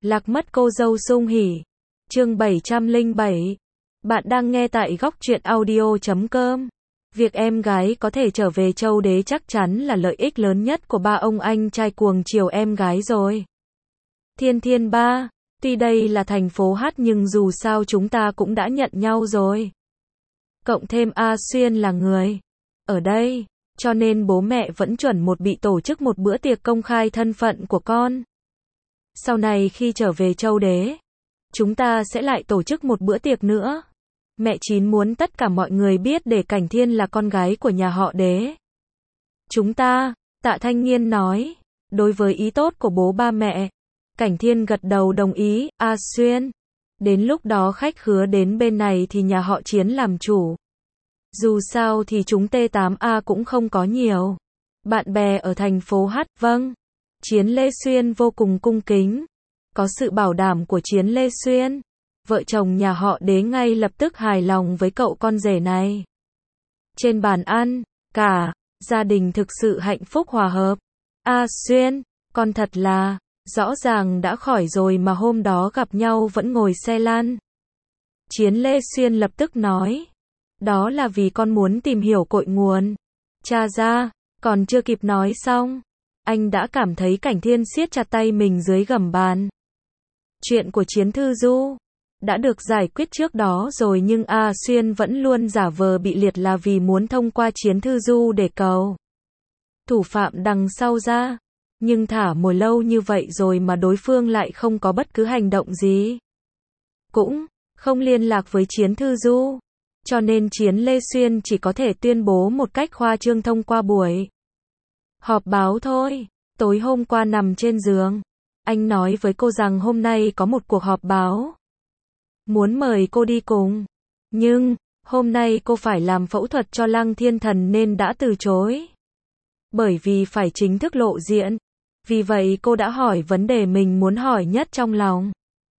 Lạc mất cô dâu sung hỉ. Chương 707. Bạn đang nghe tại góc truyện audio.com. Việc em gái có thể trở về Châu Đế chắc chắn là lợi ích lớn nhất của ba ông anh trai cuồng chiều em gái rồi. Thiên Thiên ba, tuy đây là thành phố hát nhưng dù sao chúng ta cũng đã nhận nhau rồi. Cộng thêm A Xuyên là người ở đây, cho nên bố mẹ vẫn chuẩn bị tổ chức một bữa tiệc công khai thân phận của con. Sau này khi trở về Châu Đế, chúng ta sẽ lại tổ chức một bữa tiệc nữa. Mẹ Chín muốn tất cả mọi người biết để Cảnh Thiên là con gái của nhà họ Đế. Chúng ta, Tạ Thanh Nghiên nói, đối với ý tốt của bố ba mẹ, Cảnh Thiên gật đầu đồng ý. A Xuyên, đến lúc đó khách khứa đến bên này thì nhà họ Chiến làm chủ. Dù sao thì chúng T8A cũng không có nhiều bạn bè ở thành phố hát. Vâng. Chiến Lê Xuyên vô cùng cung kính. Có sự bảo đảm của Chiến Lê Xuyên, vợ chồng nhà họ Đế ngay lập tức hài lòng với cậu con rể này. Trên bàn ăn, cả gia đình thực sự hạnh phúc hòa hợp. A Xuyên, con thật là, rõ ràng đã khỏi rồi mà hôm đó gặp nhau vẫn ngồi xe lăn. Chiến Lê Xuyên lập tức nói, đó là vì con muốn tìm hiểu cội nguồn. Cha ra, còn chưa kịp nói xong, anh đã cảm thấy Cảnh Thiên siết chặt tay mình dưới gầm bàn. Chuyện của Chiến Thư Du đã được giải quyết trước đó rồi nhưng A Xuyên vẫn luôn giả vờ bị liệt là vì muốn thông qua Chiến Thư Du để cầu thủ phạm đằng sau ra. Nhưng thả mồi lâu như vậy rồi mà đối phương lại không có bất cứ hành động gì, cũng không liên lạc với Chiến Thư Du. Cho nên Chiến Lê Xuyên chỉ có thể tuyên bố một cách khoa trương thông qua buổi họp báo thôi. Tối hôm qua nằm trên giường, anh nói với cô rằng hôm nay có một cuộc họp báo, muốn mời cô đi cùng. Nhưng, hôm nay cô phải làm phẫu thuật cho Lăng Thiên Thần nên đã từ chối. Bởi vì phải chính thức lộ diện. Vì vậy cô đã hỏi vấn đề mình muốn hỏi nhất trong lòng.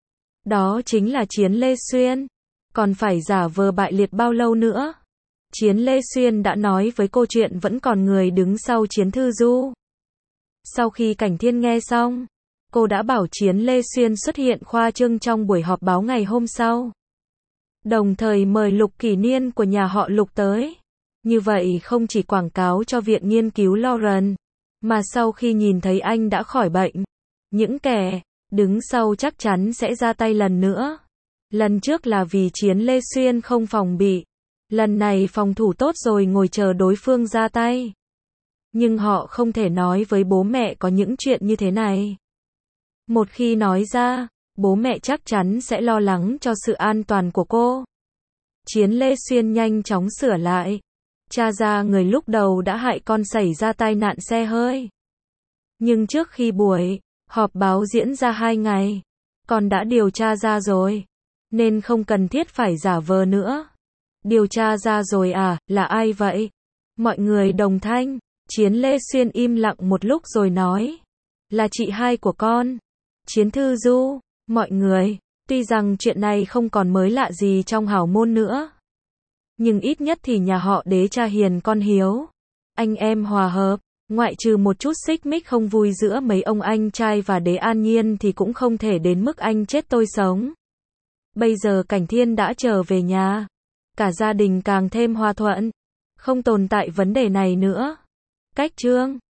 Đó chính là Chiến Lê Xuyên còn phải giả vờ bại liệt bao lâu nữa? Chiến Lê Xuyên đã nói với cô chuyện vẫn còn người đứng sau Chiến Thư Du. Sau khi Cảnh Thiên nghe xong, cô đã bảo Chiến Lê Xuyên xuất hiện khoa trương trong buổi họp báo ngày hôm sau. Đồng thời mời Lục Kỷ Niên của nhà họ Lục tới. Như vậy không chỉ quảng cáo cho viện nghiên cứu Lauren, mà sau khi nhìn thấy anh đã khỏi bệnh, những kẻ đứng sau chắc chắn sẽ ra tay lần nữa. Lần trước là vì Chiến Lê Xuyên không phòng bị. Lần này phòng thủ tốt rồi ngồi chờ đối phương ra tay. Nhưng họ không thể nói với bố mẹ có những chuyện như thế này. Một khi nói ra, bố mẹ chắc chắn sẽ lo lắng cho sự an toàn của cô. Chiến Lê Xuyên nhanh chóng sửa lại. Cha ra người lúc đầu đã hại con xảy ra tai nạn xe hơi. Nhưng trước khi buổi họp báo diễn ra 2 ngày, con đã điều tra ra rồi. Nên không cần thiết phải giả vờ nữa. Điều tra ra rồi à, là ai vậy? Mọi người đồng thanh. Chiến Lê Xuyên im lặng một lúc rồi nói, là chị hai của con, Chiến Thư Du. Mọi người, tuy rằng chuyện này không còn mới lạ gì trong hảo môn nữa, nhưng ít nhất thì nhà họ Đế cha hiền con hiếu, anh em hòa hợp, ngoại trừ một chút xích mích không vui giữa mấy ông anh trai và Đế An Nhiên thì cũng không thể đến mức anh chết tôi sống. Bây giờ Cảnh Thiên đã trở về nhà, cả gia đình càng thêm hòa thuận, không tồn tại vấn đề này nữa. Cách chương